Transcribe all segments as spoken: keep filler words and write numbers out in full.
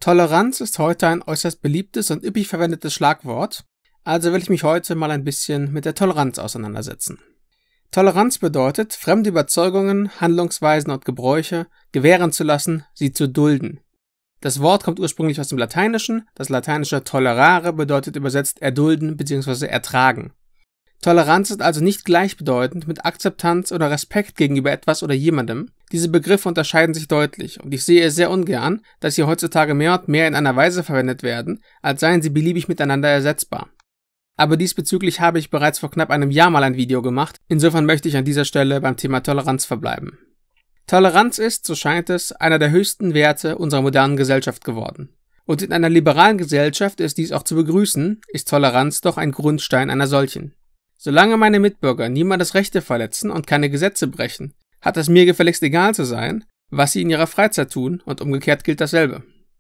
Toleranz ist heute ein äußerst beliebtes und üppig verwendetes Schlagwort, also will ich mich heute mal ein bisschen mit der Toleranz auseinandersetzen. Toleranz bedeutet, fremde Überzeugungen, Handlungsweisen und Gebräuche gewähren zu lassen, sie zu dulden. Das Wort kommt ursprünglich aus dem Lateinischen, das lateinische tolerare bedeutet übersetzt erdulden bzw. ertragen. Toleranz ist also nicht gleichbedeutend mit Akzeptanz oder Respekt gegenüber etwas oder jemandem. Diese Begriffe unterscheiden sich deutlich und ich sehe es sehr ungern, dass sie heutzutage mehr und mehr in einer Weise verwendet werden, als seien sie beliebig miteinander ersetzbar. Aber diesbezüglich habe ich bereits vor knapp einem Jahr mal ein Video gemacht, insofern möchte ich an dieser Stelle beim Thema Toleranz verbleiben. Toleranz ist, so scheint es, einer der höchsten Werte unserer modernen Gesellschaft geworden. Und in einer liberalen Gesellschaft ist dies auch zu begrüßen, ist Toleranz doch ein Grundstein einer solchen. Solange meine Mitbürger niemandes Rechte verletzen und keine Gesetze brechen, hat es mir gefälligst egal zu sein, was sie in ihrer Freizeit tun und umgekehrt gilt dasselbe.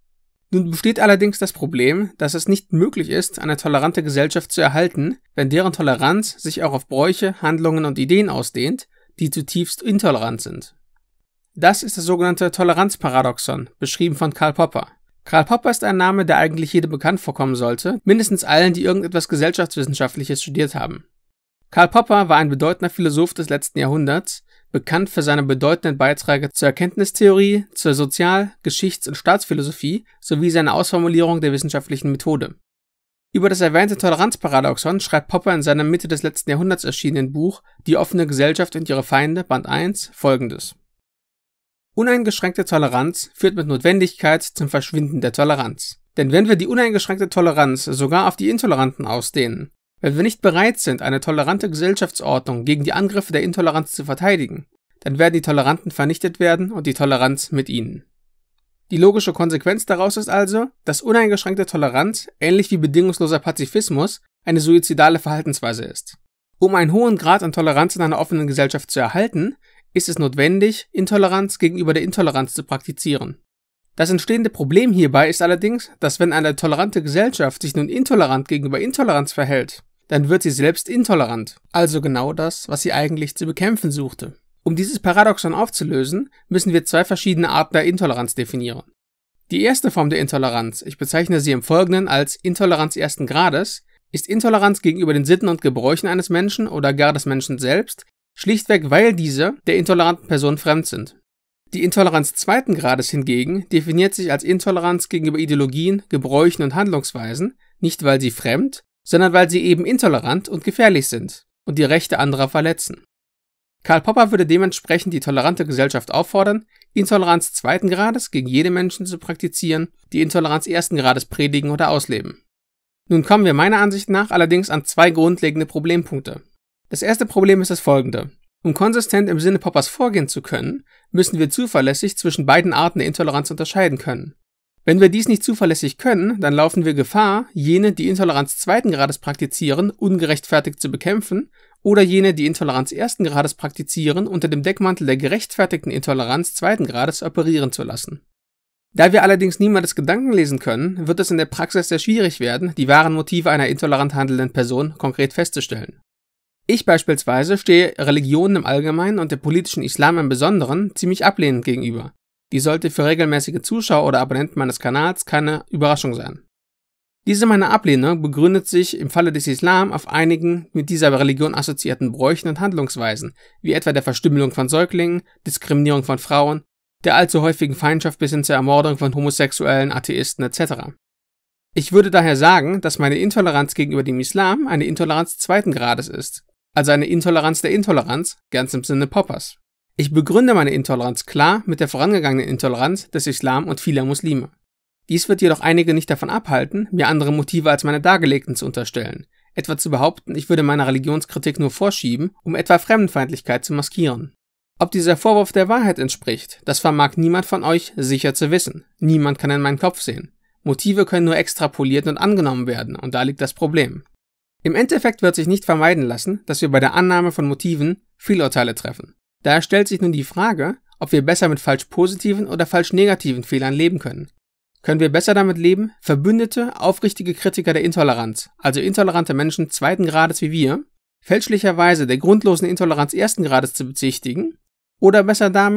Nun besteht allerdings das Problem, dass es nicht möglich ist, eine tolerante Gesellschaft zu erhalten, wenn deren Toleranz sich auch auf Bräuche, Handlungen und Ideen ausdehnt, die zutiefst intolerant sind. Das ist das sogenannte Toleranzparadoxon, beschrieben von Karl Popper. Karl Popper ist ein Name, der eigentlich jedem bekannt vorkommen sollte, mindestens allen, die irgendetwas Gesellschaftswissenschaftliches studiert haben. Karl Popper war ein bedeutender Philosoph des letzten Jahrhunderts, bekannt für seine bedeutenden Beiträge zur Erkenntnistheorie, zur Sozial-, Geschichts- und Staatsphilosophie sowie seine Ausformulierung der wissenschaftlichen Methode. Über das erwähnte Toleranzparadoxon schreibt Popper in seinem Mitte des letzten Jahrhunderts erschienenen Buch Die offene Gesellschaft und ihre Feinde, Band eins, folgendes. Uneingeschränkte Toleranz führt mit Notwendigkeit zum Verschwinden der Toleranz. Denn wenn wir die uneingeschränkte Toleranz sogar auf die Intoleranten ausdehnen, wenn wir nicht bereit sind, eine tolerante Gesellschaftsordnung gegen die Angriffe der Intoleranz zu verteidigen, dann werden die Toleranten vernichtet werden und die Toleranz mit ihnen. Die logische Konsequenz daraus ist also, dass uneingeschränkte Toleranz, ähnlich wie bedingungsloser Pazifismus, eine suizidale Verhaltensweise ist. Um einen hohen Grad an Toleranz in einer offenen Gesellschaft zu erhalten, ist es notwendig, Intoleranz gegenüber der Intoleranz zu praktizieren. Das entstehende Problem hierbei ist allerdings, dass wenn eine tolerante Gesellschaft sich nun intolerant gegenüber Intoleranz verhält, dann wird sie selbst intolerant, also genau das, was sie eigentlich zu bekämpfen suchte. Um dieses Paradoxon aufzulösen, müssen wir zwei verschiedene Arten der Intoleranz definieren. Die erste Form der Intoleranz, ich bezeichne sie im Folgenden als Intoleranz ersten Grades, ist Intoleranz gegenüber den Sitten und Gebräuchen eines Menschen oder gar des Menschen selbst, schlichtweg weil diese der intoleranten Person fremd sind. Die Intoleranz zweiten Grades hingegen definiert sich als Intoleranz gegenüber Ideologien, Gebräuchen und Handlungsweisen, nicht weil sie fremd, sondern weil sie eben intolerant und gefährlich sind und die Rechte anderer verletzen. Karl Popper würde dementsprechend die tolerante Gesellschaft auffordern, Intoleranz zweiten Grades gegen jede Menschen zu praktizieren, die Intoleranz ersten Grades predigen oder ausleben. Nun kommen wir meiner Ansicht nach allerdings an zwei grundlegende Problempunkte. Das erste Problem ist das folgende. Um konsistent im Sinne Poppers vorgehen zu können, müssen wir zuverlässig zwischen beiden Arten der Intoleranz unterscheiden können. Wenn wir dies nicht zuverlässig können, dann laufen wir Gefahr, jene, die Intoleranz zweiten Grades praktizieren, ungerechtfertigt zu bekämpfen oder jene, die Intoleranz ersten Grades praktizieren, unter dem Deckmantel der gerechtfertigten Intoleranz zweiten Grades operieren zu lassen. Da wir allerdings niemandes Gedanken lesen können, wird es in der Praxis sehr schwierig werden, die wahren Motive einer intolerant handelnden Person konkret festzustellen. Ich beispielsweise stehe Religionen im Allgemeinen und der politischen Islam im Besonderen ziemlich ablehnend gegenüber. Die sollte für regelmäßige Zuschauer oder Abonnenten meines Kanals keine Überraschung sein. Diese meine Ablehnung begründet sich im Falle des Islam auf einigen mit dieser Religion assoziierten Bräuchen und Handlungsweisen, wie etwa der Verstümmelung von Säuglingen, Diskriminierung von Frauen, der allzu häufigen Feindschaft bis hin zur Ermordung von Homosexuellen, Atheisten et cetera. Ich würde daher sagen, dass meine Intoleranz gegenüber dem Islam eine Intoleranz zweiten Grades ist, also eine Intoleranz der Intoleranz, ganz im Sinne Poppers. Ich begründe meine Intoleranz klar mit der vorangegangenen Intoleranz des Islam und vieler Muslime. Dies wird jedoch einige nicht davon abhalten, mir andere Motive als meine dargelegten zu unterstellen, etwa zu behaupten, ich würde meine Religionskritik nur vorschieben, um etwa Fremdenfeindlichkeit zu maskieren. Ob dieser Vorwurf der Wahrheit entspricht, das vermag niemand von euch sicher zu wissen. Niemand kann in meinen Kopf sehen. Motive können nur extrapoliert und angenommen werden, und da liegt das Problem. Im Endeffekt wird sich nicht vermeiden lassen, dass wir bei der Annahme von Motiven Fehlurteile treffen. Daher stellt sich nun die Frage, ob wir besser mit falsch positiven oder falsch negativen Fehlern leben können. Können wir besser damit leben, verbündete, aufrichtige Kritiker der Intoleranz, also intolerante Menschen zweiten Grades wie wir, fälschlicherweise der grundlosen Intoleranz ersten Grades zu bezichtigen, oder besser damit,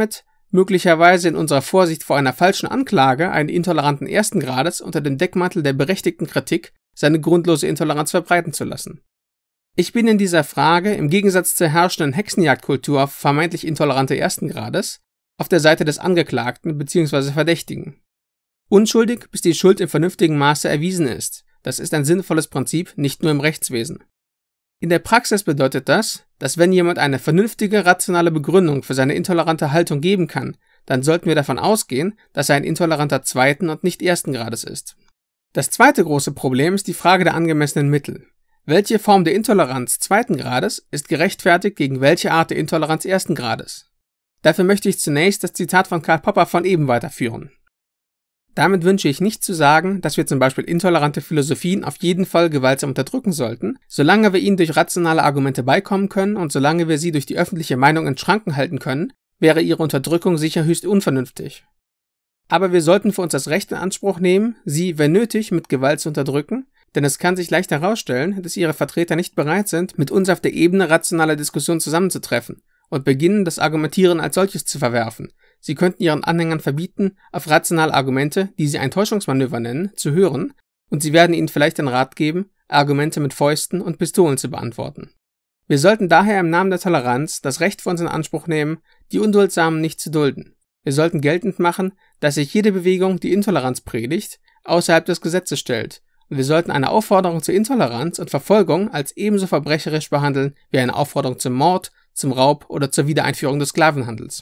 möglicherweise in unserer Vorsicht vor einer falschen Anklage einen Intoleranten ersten Grades unter dem Deckmantel der berechtigten Kritik seine grundlose Intoleranz verbreiten zu lassen. Ich bin in dieser Frage, im Gegensatz zur herrschenden Hexenjagdkultur auf vermeintlich Intolerante ersten Grades, auf der Seite des Angeklagten bzw. Verdächtigen. Unschuldig, bis die Schuld im vernünftigen Maße erwiesen ist. Das ist ein sinnvolles Prinzip, nicht nur im Rechtswesen. In der Praxis bedeutet das, dass wenn jemand eine vernünftige, rationale Begründung für seine intolerante Haltung geben kann, dann sollten wir davon ausgehen, dass er ein Intoleranter zweiten und nicht ersten Grades ist. Das zweite große Problem ist die Frage der angemessenen Mittel. Welche Form der Intoleranz zweiten Grades ist gerechtfertigt gegen welche Art der Intoleranz ersten Grades? Dafür möchte ich zunächst das Zitat von Karl Popper von eben weiterführen. Damit wünsche ich nicht zu sagen, dass wir zum Beispiel intolerante Philosophien auf jeden Fall gewaltsam unterdrücken sollten, solange wir ihnen durch rationale Argumente beikommen können und solange wir sie durch die öffentliche Meinung in Schranken halten können, wäre ihre Unterdrückung sicher höchst unvernünftig. Aber wir sollten für uns das Recht in Anspruch nehmen, sie, wenn nötig, mit Gewalt zu unterdrücken, denn es kann sich leicht herausstellen, dass ihre Vertreter nicht bereit sind, mit uns auf der Ebene rationaler Diskussion zusammenzutreffen und beginnen, das Argumentieren als solches zu verwerfen. Sie könnten ihren Anhängern verbieten, auf rationale Argumente, die sie ein Täuschungsmanöver nennen, zu hören, und sie werden ihnen vielleicht den Rat geben, Argumente mit Fäusten und Pistolen zu beantworten. Wir sollten daher im Namen der Toleranz das Recht für uns in Anspruch nehmen, die Unduldsamen nicht zu dulden. Wir sollten geltend machen, dass sich jede Bewegung, die Intoleranz predigt, außerhalb des Gesetzes stellt, und wir sollten eine Aufforderung zur Intoleranz und Verfolgung als ebenso verbrecherisch behandeln wie eine Aufforderung zum Mord, zum Raub oder zur Wiedereinführung des Sklavenhandels.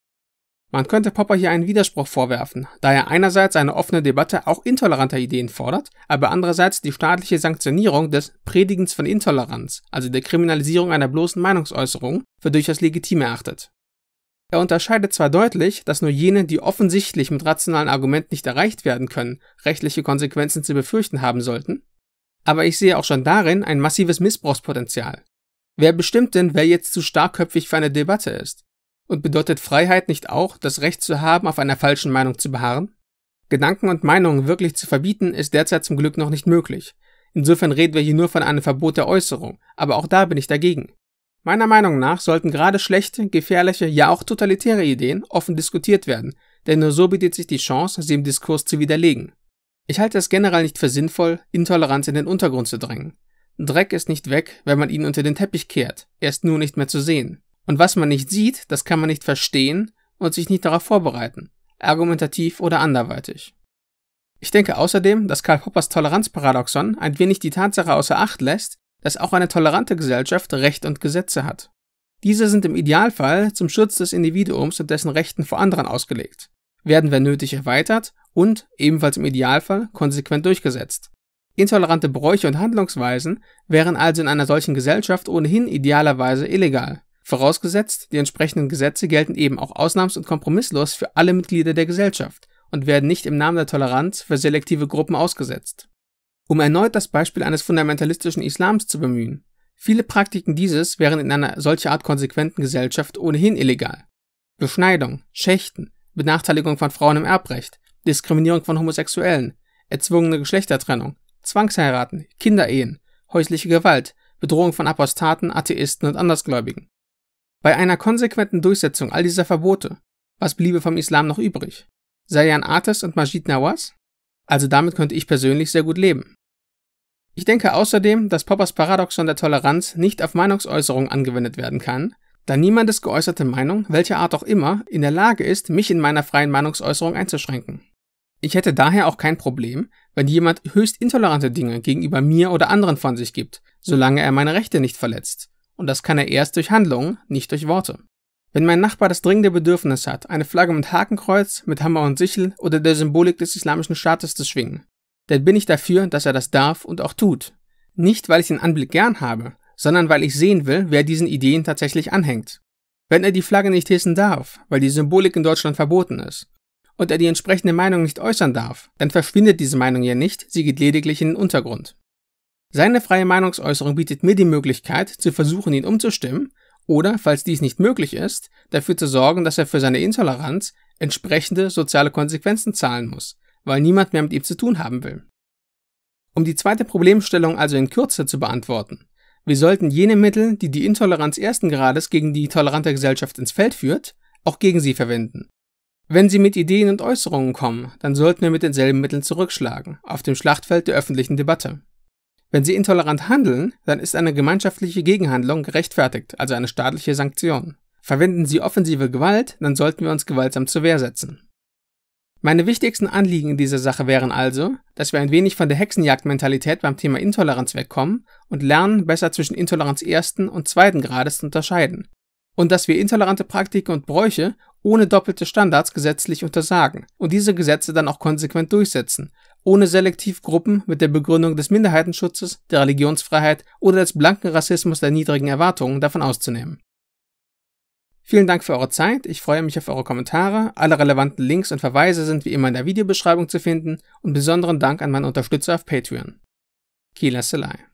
Man könnte Popper hier einen Widerspruch vorwerfen, da er einerseits eine offene Debatte auch intoleranter Ideen fordert, aber andererseits die staatliche Sanktionierung des Predigens von Intoleranz, also der Kriminalisierung einer bloßen Meinungsäußerung, für durchaus legitim erachtet. Er unterscheidet zwar deutlich, dass nur jene, die offensichtlich mit rationalen Argumenten nicht erreicht werden können, rechtliche Konsequenzen zu befürchten haben sollten, aber ich sehe auch schon darin ein massives Missbrauchspotenzial. Wer bestimmt denn, wer jetzt zu starkköpfig für eine Debatte ist? Und bedeutet Freiheit nicht auch, das Recht zu haben, auf einer falschen Meinung zu beharren? Gedanken und Meinungen wirklich zu verbieten, ist derzeit zum Glück noch nicht möglich. Insofern reden wir hier nur von einem Verbot der Äußerung, aber auch da bin ich dagegen. Meiner Meinung nach sollten gerade schlechte, gefährliche, ja auch totalitäre Ideen offen diskutiert werden, denn nur so bietet sich die Chance, sie im Diskurs zu widerlegen. Ich halte es generell nicht für sinnvoll, Intoleranz in den Untergrund zu drängen. Dreck ist nicht weg, wenn man ihn unter den Teppich kehrt, er ist nur nicht mehr zu sehen. Und was man nicht sieht, das kann man nicht verstehen und sich nicht darauf vorbereiten, argumentativ oder anderweitig. Ich denke außerdem, dass Karl Poppers Toleranzparadoxon ein wenig die Tatsache außer Acht lässt, dass auch eine tolerante Gesellschaft Recht und Gesetze hat. Diese sind im Idealfall zum Schutz des Individuums und dessen Rechten vor anderen ausgelegt, werden wenn nötig erweitert und, ebenfalls im Idealfall, konsequent durchgesetzt. Intolerante Bräuche und Handlungsweisen wären also in einer solchen Gesellschaft ohnehin idealerweise illegal. Vorausgesetzt, die entsprechenden Gesetze gelten eben auch ausnahms- und kompromisslos für alle Mitglieder der Gesellschaft und werden nicht im Namen der Toleranz für selektive Gruppen ausgesetzt. Um erneut das Beispiel eines fundamentalistischen Islams zu bemühen, viele Praktiken dieses wären in einer solch Art konsequenten Gesellschaft ohnehin illegal. Beschneidung, Schächten, Benachteiligung von Frauen im Erbrecht, Diskriminierung von Homosexuellen, erzwungene Geschlechtertrennung, Zwangsheiraten, Kinderehen, häusliche Gewalt, Bedrohung von Apostaten, Atheisten und Andersgläubigen. Bei einer konsequenten Durchsetzung all dieser Verbote, was bliebe vom Islam noch übrig? Zayan Ates und Majid Nawaz? Also damit könnte ich persönlich sehr gut leben. Ich denke außerdem, dass Poppers Paradoxon der Toleranz nicht auf Meinungsäußerung angewendet werden kann, da niemandes geäußerte Meinung, welcher Art auch immer, in der Lage ist, mich in meiner freien Meinungsäußerung einzuschränken. Ich hätte daher auch kein Problem, wenn jemand höchst intolerante Dinge gegenüber mir oder anderen von sich gibt, solange er meine Rechte nicht verletzt. Und das kann er erst durch Handlungen, nicht durch Worte. Wenn mein Nachbar das dringende Bedürfnis hat, eine Flagge mit Hakenkreuz, mit Hammer und Sichel oder der Symbolik des islamischen Staates zu schwingen, dann bin ich dafür, dass er das darf und auch tut. Nicht, weil ich den Anblick gern habe, sondern weil ich sehen will, wer diesen Ideen tatsächlich anhängt. Wenn er die Flagge nicht hissen darf, weil die Symbolik in Deutschland verboten ist, und er die entsprechende Meinung nicht äußern darf, dann verschwindet diese Meinung ja nicht, sie geht lediglich in den Untergrund. Seine freie Meinungsäußerung bietet mir die Möglichkeit, zu versuchen, ihn umzustimmen oder, falls dies nicht möglich ist, dafür zu sorgen, dass er für seine Intoleranz entsprechende soziale Konsequenzen zahlen muss, weil niemand mehr mit ihm zu tun haben will. Um die zweite Problemstellung also in Kürze zu beantworten: Wir sollten jene Mittel, die die Intoleranz ersten Grades gegen die tolerante Gesellschaft ins Feld führt, auch gegen sie verwenden. Wenn sie mit Ideen und Äußerungen kommen, dann sollten wir mit denselben Mitteln zurückschlagen, auf dem Schlachtfeld der öffentlichen Debatte. Wenn sie intolerant handeln, dann ist eine gemeinschaftliche Gegenhandlung gerechtfertigt, also eine staatliche Sanktion. Verwenden sie offensive Gewalt, dann sollten wir uns gewaltsam zur Wehr setzen. Meine wichtigsten Anliegen in dieser Sache wären also, dass wir ein wenig von der Hexenjagd-Mentalität beim Thema Intoleranz wegkommen und lernen, besser zwischen Intoleranz ersten und zweiten Grades zu unterscheiden. Und dass wir intolerante Praktiken und Bräuche ohne doppelte Standards gesetzlich untersagen und diese Gesetze dann auch konsequent durchsetzen, ohne selektiv Gruppen mit der Begründung des Minderheitenschutzes, der Religionsfreiheit oder des blanken Rassismus der niedrigen Erwartungen davon auszunehmen. Vielen Dank für eure Zeit, ich freue mich auf eure Kommentare, alle relevanten Links und Verweise sind wie immer in der Videobeschreibung zu finden und besonderen Dank an meine Unterstützer auf Patreon. Kila Selai.